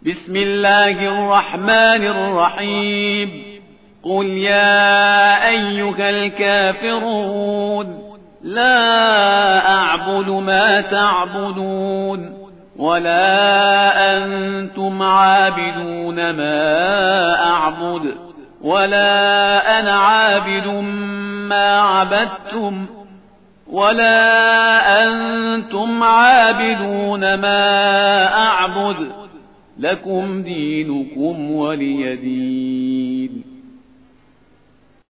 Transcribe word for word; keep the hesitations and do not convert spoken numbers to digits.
بسم الله الرحمن الرحيم قل يا أيها الكافرون لا أعبد ما تعبدون ولا أنتم عابدون ما أعبد ولا أنا عابد ما عبدتم ولا أنتم عابدون ما أعبد لكم دينكم ولي دين.